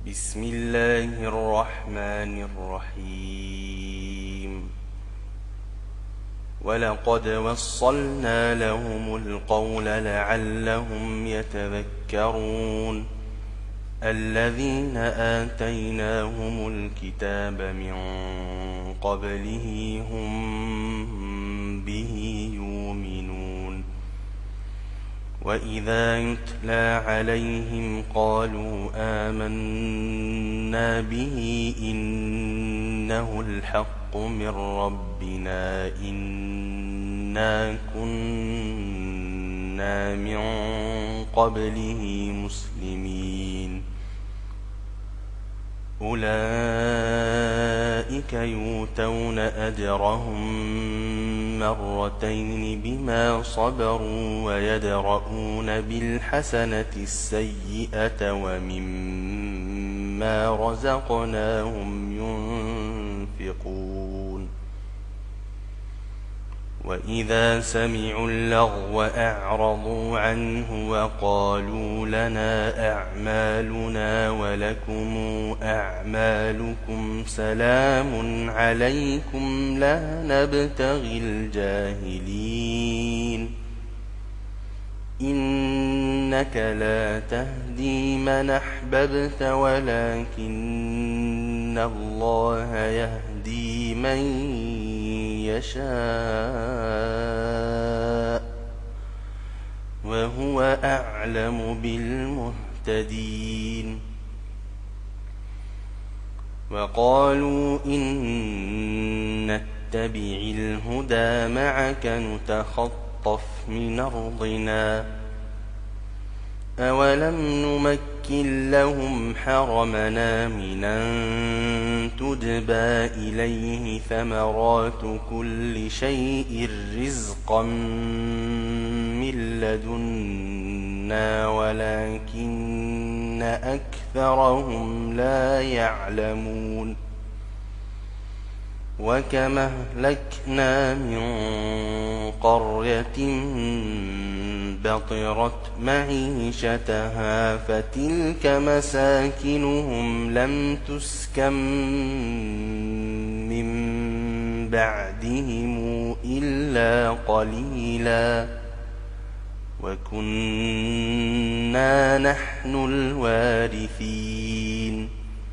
بسم الله الرحمن الرحيم ولقد وصلنا لهم القول لعلهم يتذكرون الذين آتيناهم الكتاب من قبله هم به يؤمنون وإذا يتلى عليهم قالوا آمنا به إنه الحق من ربنا إنا كنا من قبله مسلمين أولئك يؤتون أجرهم مرتين بما صبروا ويدرؤون بالحسنة السيئة ومما رزقناهم ينفقون وإذا سمعوا اللغو أعرضوا عنه وقالوا لنا أعمالنا ولكم أعمالكم سلام عليكم لا نبتغي الجاهلين إنك لا تهدي من أحببت ولكن الله يهدي من يشاء وهو أعلم بالمهتدين وقالوا إن نتبع الهدى معك نتخطف من أرضنا أولم نمكن لهم حرمنا من أن تجبى إليه ثمرات كل شيء رزقا من لدنا ولكن أكثرهم لا يعلمون وكما أهلكنا من قرية بطرت معيشتها فتلك مساكنهم لم تسكن من بعدهم إلا قليلا وكنا نحن الوارثين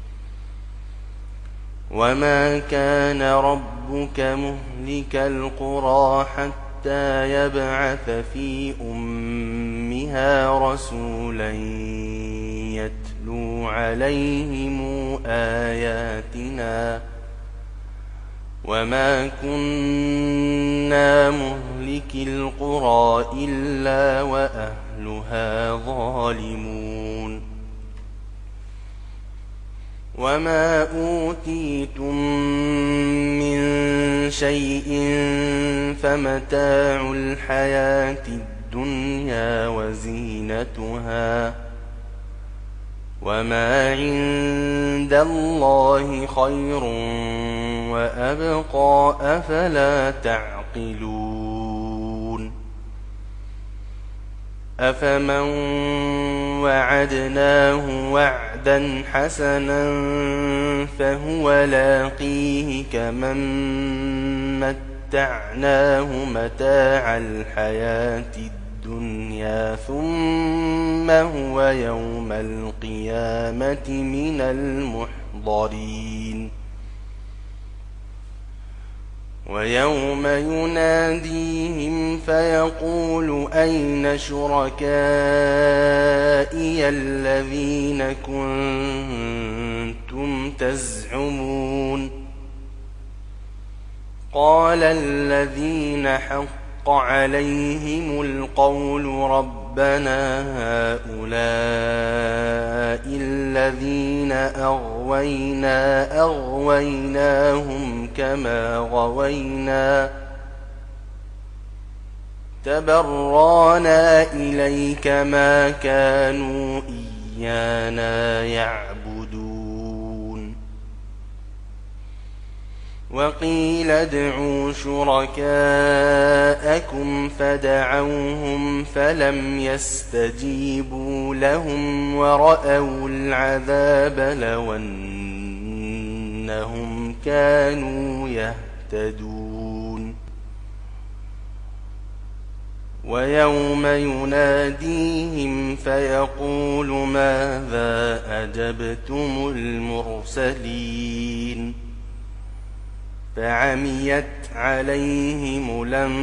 وما كان ربك مهلك القرى حتى يبعث في أمها رسولا يتلو عليهم آياتنا وما كنا مهلك القرى إلا وأهلها ظالمون وما أوتيتم من شيء فمتاع الحياة الدنيا وزينتها وما عند الله خير وأبقى أفلا تعقلون أفمن وعدناه وعدا حسنا فهو لاقيه كمن متعناه متاع الحياة الدنيا ثم هو يوم القيامة من المحضرين ويوم يناديهم فيقول أين شركائي الذين كنتم تزعمون قال الذين حق عليهم القول ربنا هؤلاء الذين أغويناهم كما غوينا تبرأنا إليك ما كانوا إيانا يعبدون وقيل ادعوا شركاءكم فدعوهم فلم يستجيبوا لهم ورأوا العذاب لو أنهم كانوا يهتدون ويوم يناديهم فيقول ماذا أجبتم المرسلين فعميت عليهم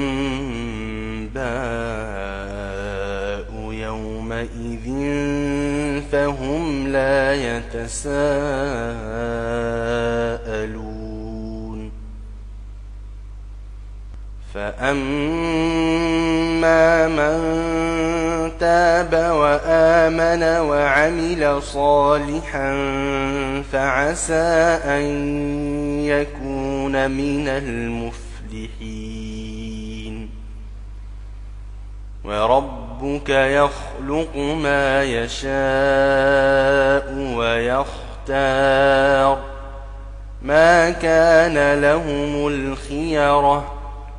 الأنباء يومئذ فهم لا يتساءلون فأما من تاب وآمن وعمل صالحا فعسى أن يكون من المفلحين وربك يخلق ما يشاء ويختار ما كان لهم الخيرة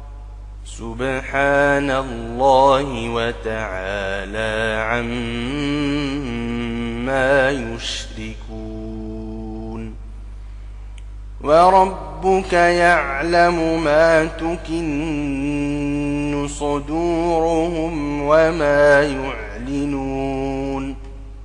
سبحان الله وتعالى عما يشركون وربك يعلم ما تكن صدورهم وما يعلنون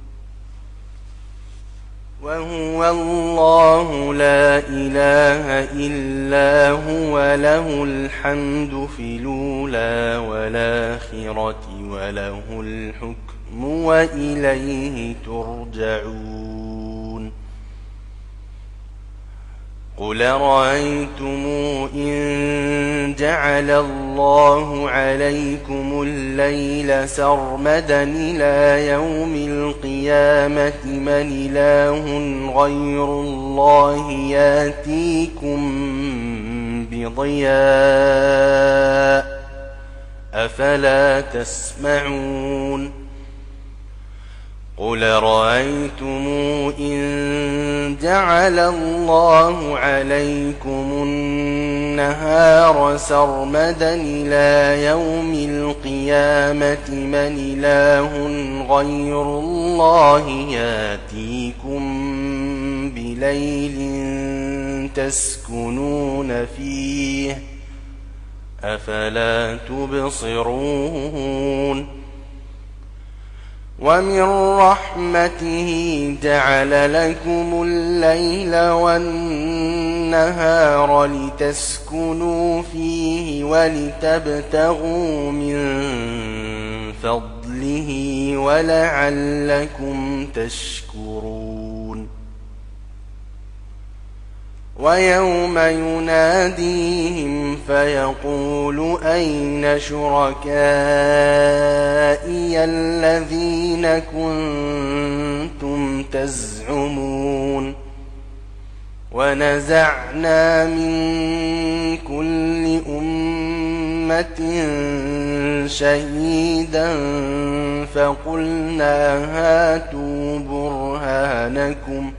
وهو الله لا إله إلا هو له الحمد في الأولى والآخرة وله الحكم وإليه ترجعون قل رأيتم إن جعل الله عليكم الليل سرمدا إلى يوم القيامة من إله غير الله ياتيكم بضياء أفلا تسمعون قل رأيتم إن جعل الله عليكم النهار سرمدا إلى يوم القيامة من إله غير الله ياتيكم بليل تسكنون فيه أفلا تبصرون ومن رحمته جعل لكم الليل والنهار لتسكنوا فيه ولتبتغوا من فضله ولعلكم تشكرون ويوم يناديهم فيقول أين شركائي الذين كنتم تزعمون ونزعنا من كل أمة شهيدا فقلنا هاتوا برهانكم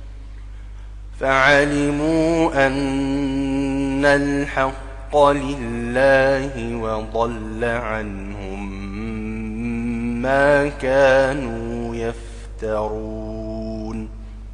فعلموا أن الحق لله وضل عنهم ما كانوا يفترون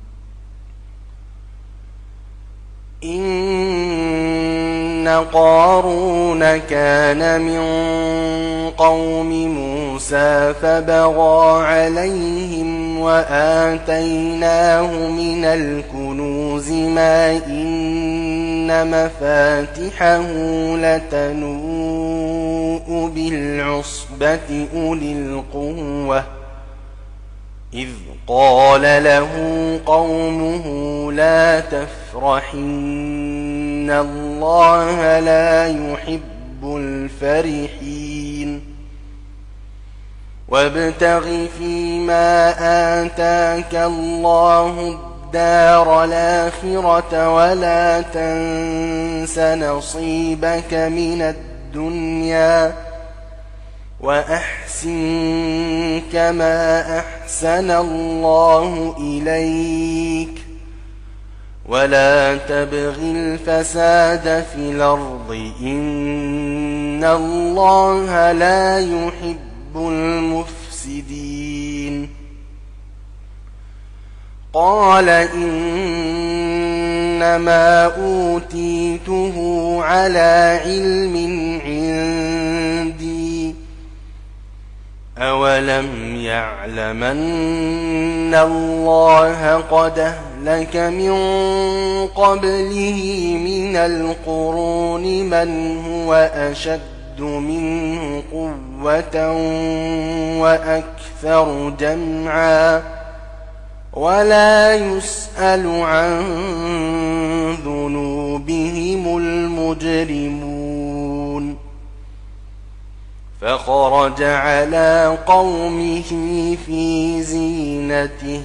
إن قارون كان من قوم موسى فبغى عليهم وآتيناه من الكنوز ما إن مفاتحه لتنوء بالعصبة أولي القوة إذ قال له قومه لا تفرح إن الله لا يحب الفرحين وابتغ فيما آتاك الله الدار الآخرة ولا تنس نصيبك من الدنيا وأحسن كما أحسن الله إليك ولا تبغ الفساد في الأرض إن الله لا يحب المفسدين قال إنما أوتيته على علم عندي أولم يعلم أن الله قد أهلك من قبله من القرون من هو أشد منه قوة وأكثر جمعا ولا يسأل عن ذنوبهم المجرمون فخرج على قومه في زينته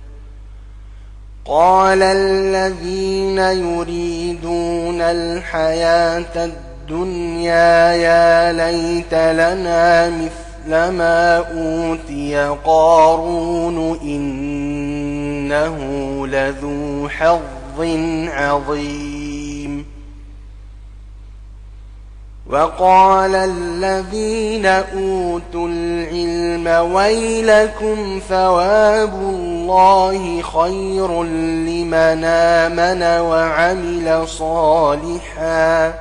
قال الذين يريدون الحياة الدنيا يا ليت لنا مثل ما أوتي قارون إنه لذو حظ عظيم وقال الذين أوتوا العلم ويلكم ثواب الله خير لمن آمن وعمل صالحا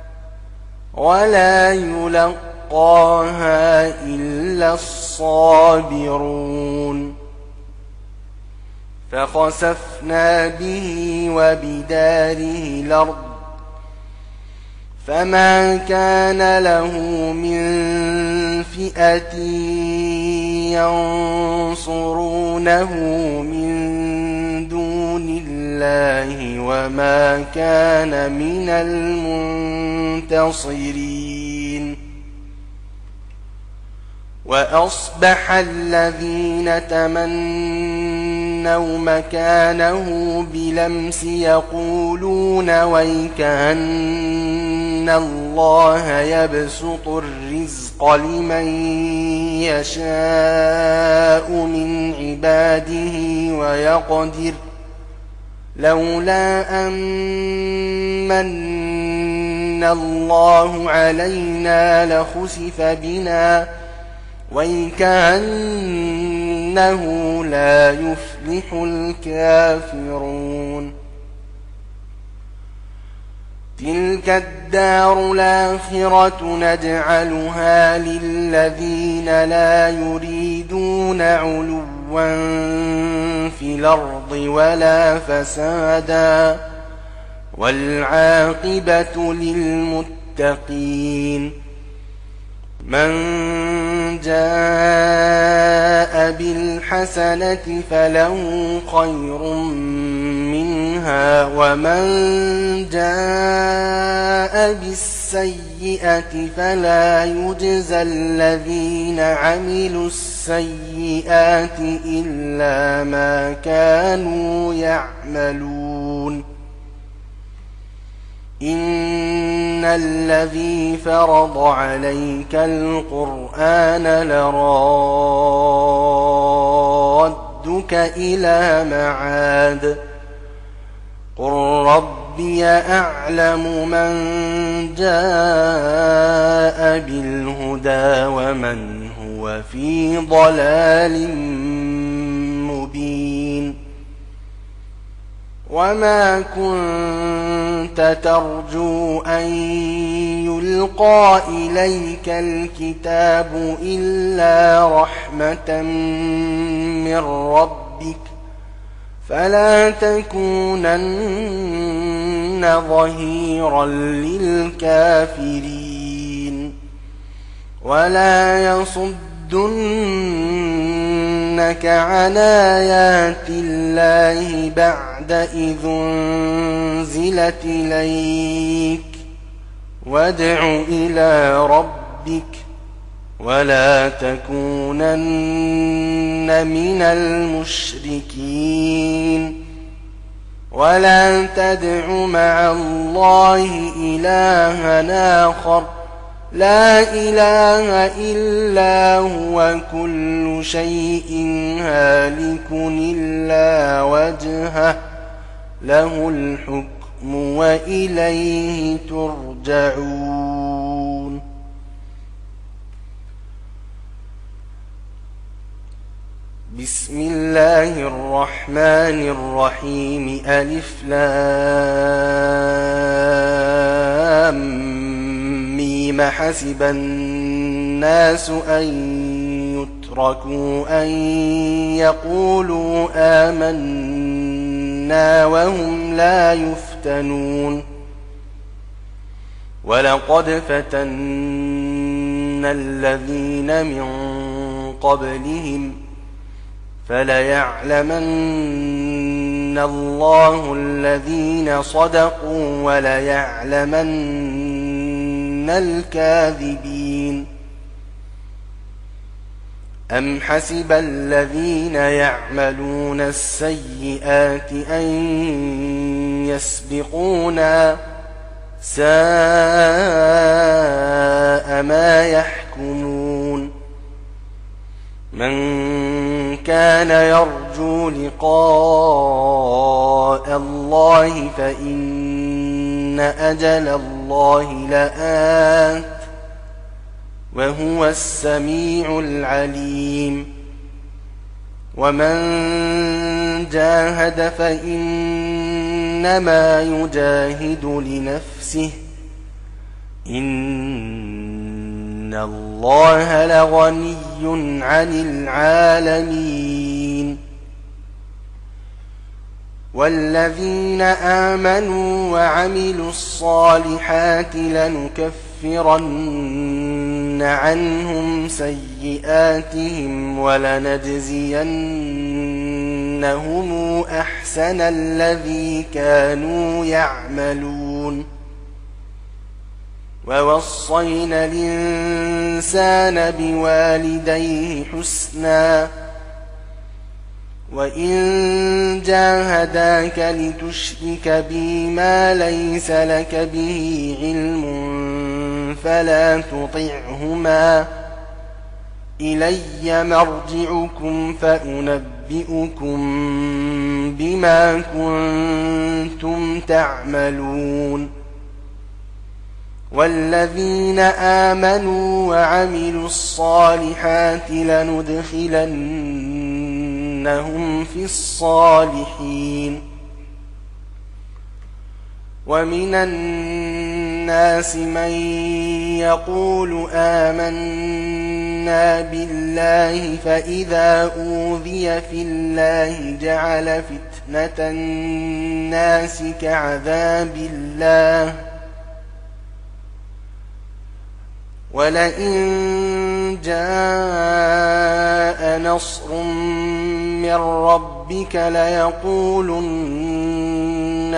ولا يلقاها إلا الصابرون فخسفنا به وبداره الأرض فما كان له من فئة ينصرونه من دون الله وما كان من المنتصرين وأصبح الذين تمنوا مكانه بلمس يقولون ويكأن الله يبسط الرزق لمن يشاء من عباده ويقدر لولا أمن الله علينا لخسف بنا ويكأنه لا يفلح الكافرون تلك الدار الآخرة نجعلها للذين لا يريدون علوا في الأرض ولا فسادا والعاقبة للمتقين من جاء بالحسنة فله خير منها ومن جاء بالسيئة فلا يجزى الذين عملوا السيئات إلا ما كانوا يعملون إن الذي فرض عليك القرآن لرادك إلى معاد قل ربي أعلم من جاء بالهدى ومن هو في ضلال مبين وما كنت ترجو أن يلقى إليك الكتاب إلا رحمة من ربك فلا تكونن ظهيرا للكافرين ولا يصدنك عن آيات الله بعد إذ أنزلت إليك وادع إلى ربك ولا تكونن من المشركين ولا تدع مع الله إلها آخر لا إله إلا هو كل شيء هالك إلا وجهه له الحكم وإليه ترجعون. بسم الله الرحمن الرحيم. ألف لام ميم. حسب الناس أن يتركوا أن يقولوا آمنا وهم لا يفتنون. ولقد فتنا الذين من قبلهم فليعلمن الله الذين صدقوا وليعلمن الكاذبين. أم حسب الذين يعملون السيئات أن يسبقونا ساء ما يحكمون. من كان يرجو لقاء الله فإن أجل الله لآت وهو السميع العليم. ومن جاهد فإنما يجاهد لنفسه إن الله لغني عن العالمين. والذين آمنوا وعملوا الصالحات لنكفرن عنهم سيئاتهم ولنجزينهم أحسن الذي كانوا يعملون. ووصينا الإنسان بوالديه حسنا وإن جاهداك لتشرك بي ما ليس لك به علم فلا تطعهما إلي مرجعكم فأنبئكم بما كنتم تعملون. والذين آمنوا وعملوا الصالحات لندخلنهم في الصالحين. ومن الناس من يقول آمنا بالله فإذا أوذي في الله جعل فتنة الناس كعذاب الله ولئن جاء نصر من ربك ليقولن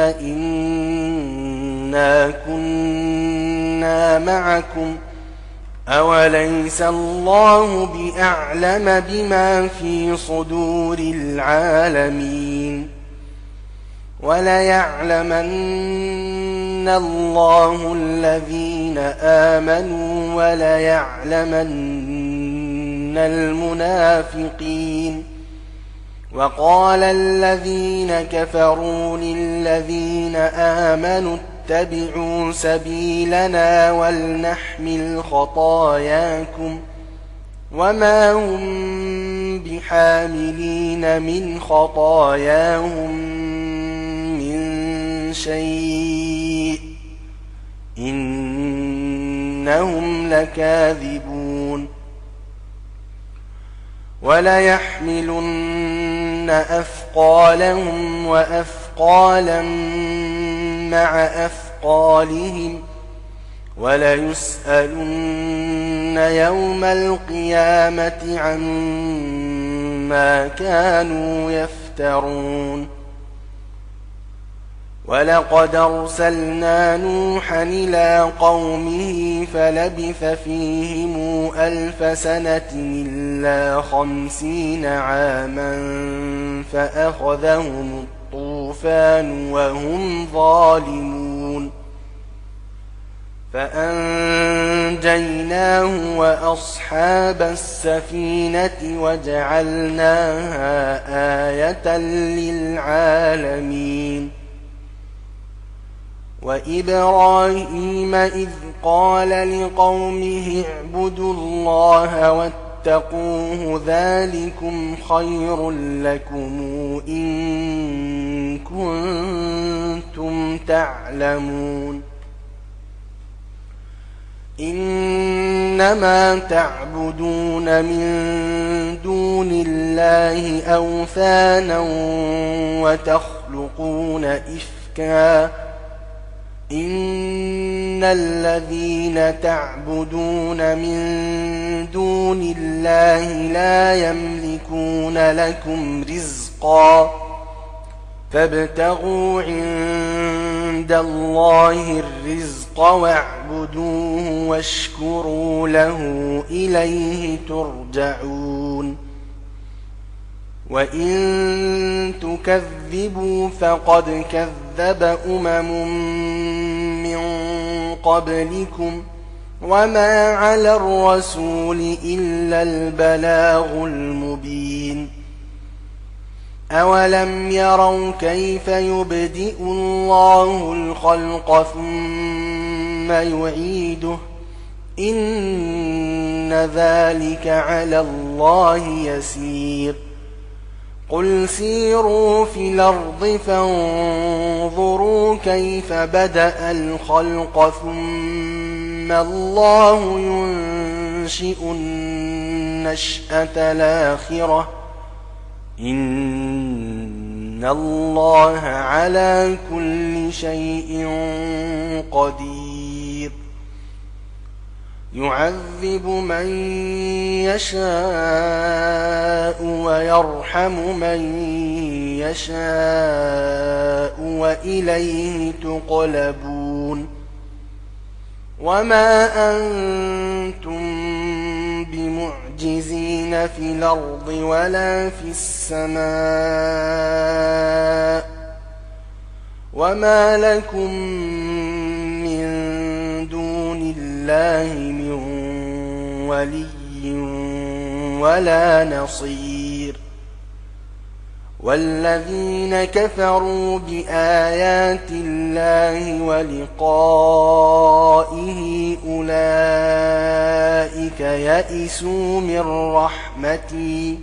إنا كنا معكم أوليس الله بأعلم بما في صدور العالمين. وليعلمن الله الذين آمنوا وليعلمن المنافقين. وقال الذين كفروا للذين آمنوا اتبعوا سبيلنا ولنحمل خطاياكم وما هم بحاملين من خطاياهم من شيء إنهم لكاذبون. وليحملن أثقالهم وأثقالا مع أثقالهم وليسألن يوم القيامة عما كانوا يفترون. ولقد أرسلنا نوحا إلى قومه فلبث فيهم 1000 سنة إلا 50 عاما فأخذهم الطوفان وهم ظالمون فأنجيناه وأصحاب السفينة وجعلناها آية للعالمين. وإبراهيم إذ قال لقومه اعبدوا الله واتقوه ذلكم خير لكم إن كنتم تعلمون إنما تعبدون من دون الله أوثانا وتخلقون إفكا إن الذين تعبدون من دون الله لا يملكون لكم رزقا فابتغوا عند الله الرزق واعبدوه واشكروا له إليه ترجعون وإن تكذبوا فقد كذب من قبلكم وما على الرسول إلا البلاغ المبين أولم يروا كيف يبدئ الله الخلق ثم يعيده إن ذلك على الله يسير قل سيروا في الأرض فانظروا كيف بدأ الخلق ثم الله ينشئ النشأة الآخرة إن الله على كل شيء قدير يعذب من يشاء ويرحم من يشاء وإليه تقلبون وما أنتم بمعجزين في الأرض ولا في السماء وما لكم من دون الله من ولي ولا نصير والذين كفروا بآيات الله ولقائه أولئك يئسوا من رحمتي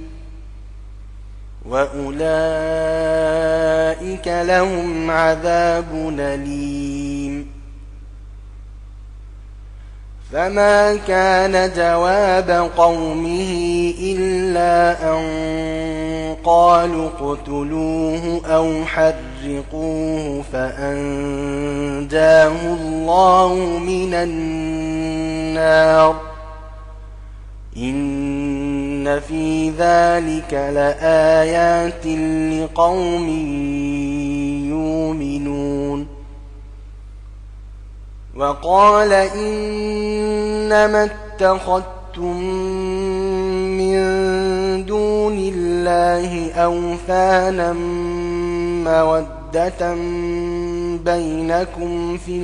وأولئك لهم عذاب أليم فما كان جواب قومه إلا أن قالوا اقتلوه أو حرقوه فأنجاه الله من النار إن في ذلك لآيات لقوم يؤمنون وقال إنما اتخذتم من دون الله أوثانا مودة بينكم في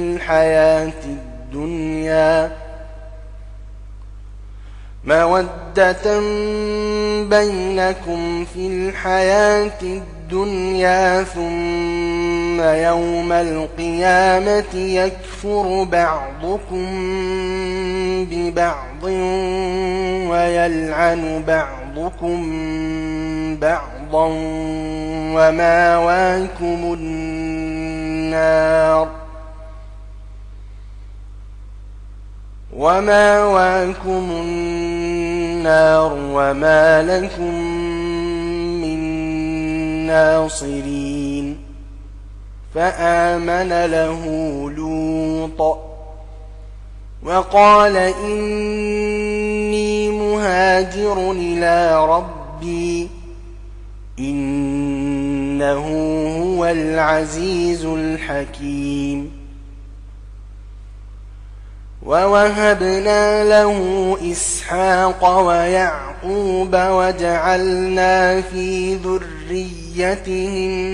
الحياة الدنيا ثم يوم القيامة يكفر بعضكم ببعض ويلعن بعضكم بعضا ومأواكم النار وما لكم من ناصرين فآمن له لوط وقال إني مهاجر إلى ربي إنه هو العزيز الحكيم ووهبنا له إسحاق ويعقوب وجعلنا في ذريته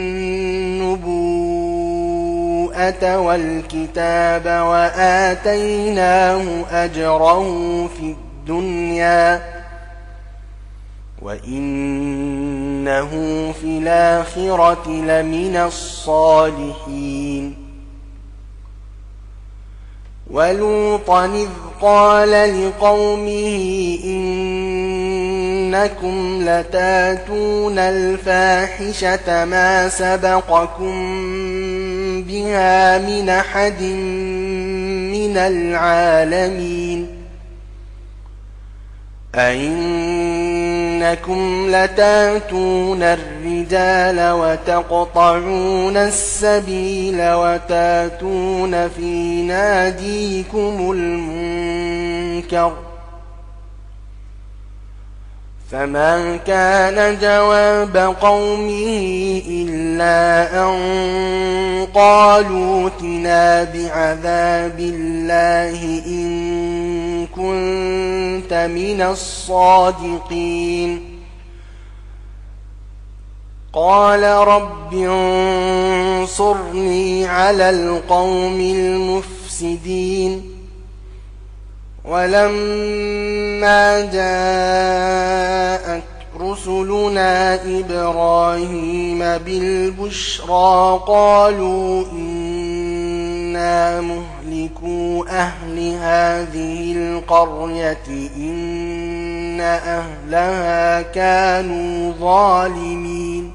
النبوءة والكتاب وآتيناه أجره في الدنيا وإنه في الآخرة لمن الصالحين ولوطا إذ قال لقومه إنكم لتاتون الفاحشة ما سبقكم بها من أحد من العالمين أئنكم لتاتون الرجال وتقطعون السبيل وتاتون في ناديكم المنكر فما كان جواب قومه إلا أن قالوا ائتنا بعذاب الله إن كنت من الصادقين قال رب انصرني على القوم المفسدين ولما جاءت رسلنا إبراهيم بالبشرى قالوا إنا مهلكو أهل هذه القرية إن أهلها كانوا ظالمين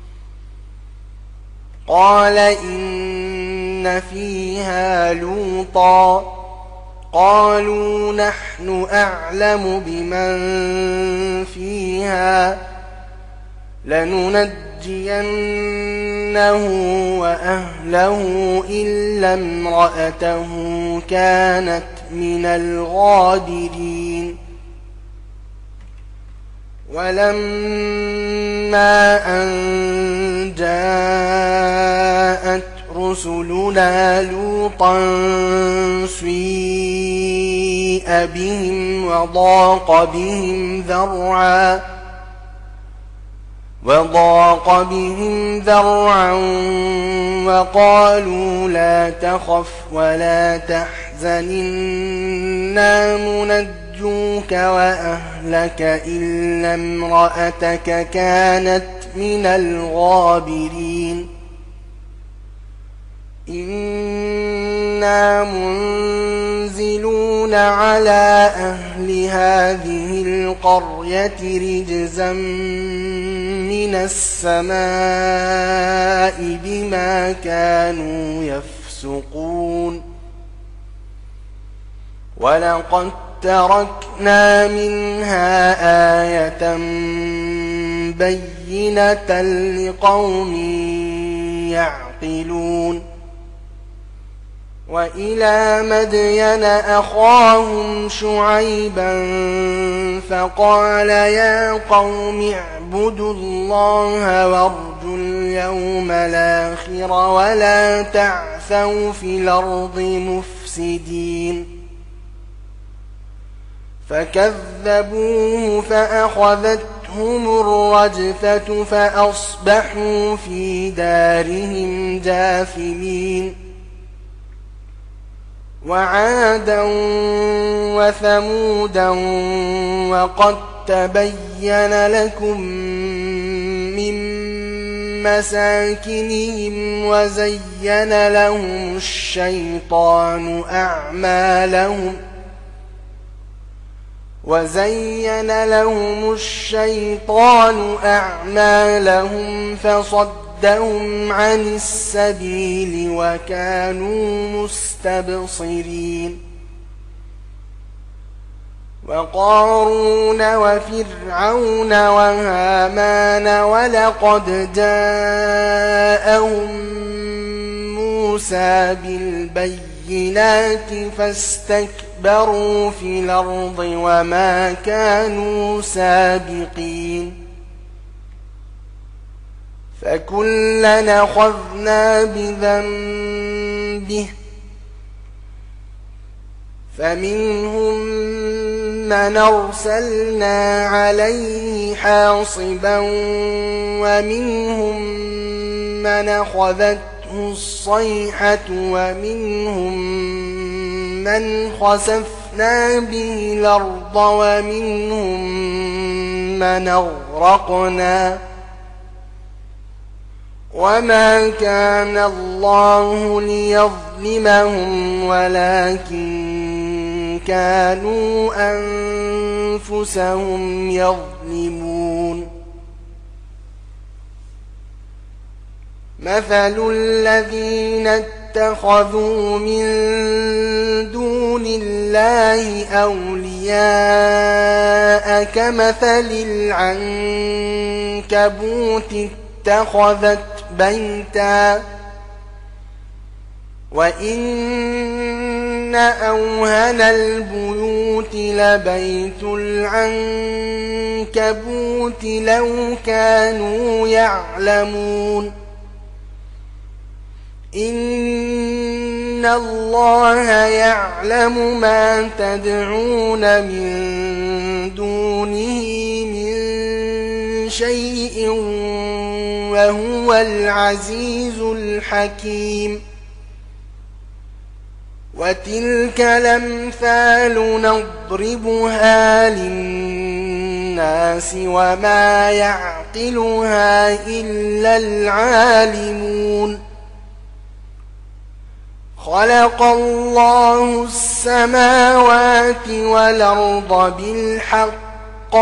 قال إن فيها لوطا قالوا نحن أعلم بمن فيها لننجينه وأهله إلا امرأته كانت من الغابرين ولما أن جاءت رسلنا لوطا سيء بهم وضاق بهم ذرعا وقالوا لا تخف ولا تحزن إنا منجوك وأهلك إلا امرأتك كانت من الغابرين إنا منزلون على أهل هذه القرية رجزا من السماء بما كانوا يفسقون ولقد تركنا منها آية بينة لقوم يعقلون وإلى مدين أخاهم شعيبا فقال يا قوم اعبدوا الله وارجوا اليوم الآخر ولا تعثوا في الأرض مفسدين فكذبوه فأخذتهم الرجفة فأصبحوا في دارهم جاثمين وعادا وثمودا وقد تبين لكم من مساكنهم وزين لهم الشيطان أعمالهم فصدهم عن السبيل وكانوا مستبصرين وقارون وفرعون وهامان ولقد جاءهم موسى بالبينات فاستكبروا في الأرض وما كانوا سابقين فكلنا أخذنا بذنبه فمنهم من أرسلنا عليه حاصبا ومنهم من أخذته الصيحة ومنهم من خسفنا به الأرض ومنهم من أغرقنا وما كان الله ليظلمهم ولكن كانوا أنفسهم يظلمون مثل الذين اتخذوا من دون الله أولياء كمثل العنكبوت اتخذت بيتا وإن أوهن البيوت لبيت العنكبوت لو كانوا يعلمون إن الله يعلم ما تدعون من دونه من شيء وهو العزيز الحكيم وتلك الأمثال نضربها للناس وما يعقلها إلا العالمون خلق الله السماوات والأرض بالحق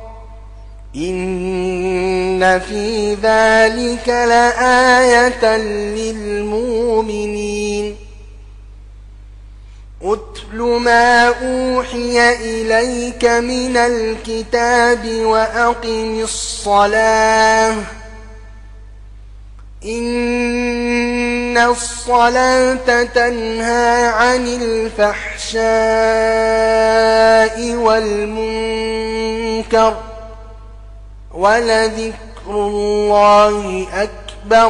إن في ذلك لآية للمؤمنين أتل ما أوحي إليك من الكتاب وأقم الصلاة إن الصلاة تنهى عن الفحشاء والمنكر ولذكر الله أكبر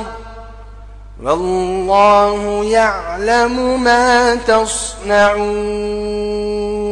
والله يعلم ما تصنعون